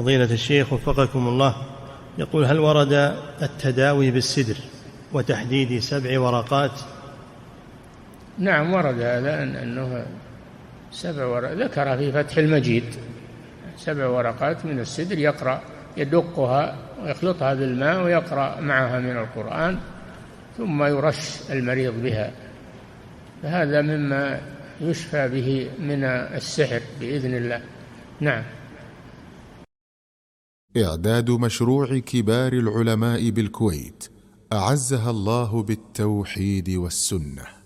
فضيلة الشيخ وفقكم الله، يقول: هل ورد التداوي بالسدر وتحديد 7 ورقات؟ نعم ورد هذا، أنه 7 ورقات، ذكر في فتح المجيد 7 ورقات من السدر يقرأ، يدقها ويخلطها بالماء ويقرأ معها من القرآن، ثم يرش المريض بها، فهذا مما يشفى به من السحر بإذن الله. نعم. إعداد مشروع كبار العلماء بالكويت أعزها الله بالتوحيد والسنة.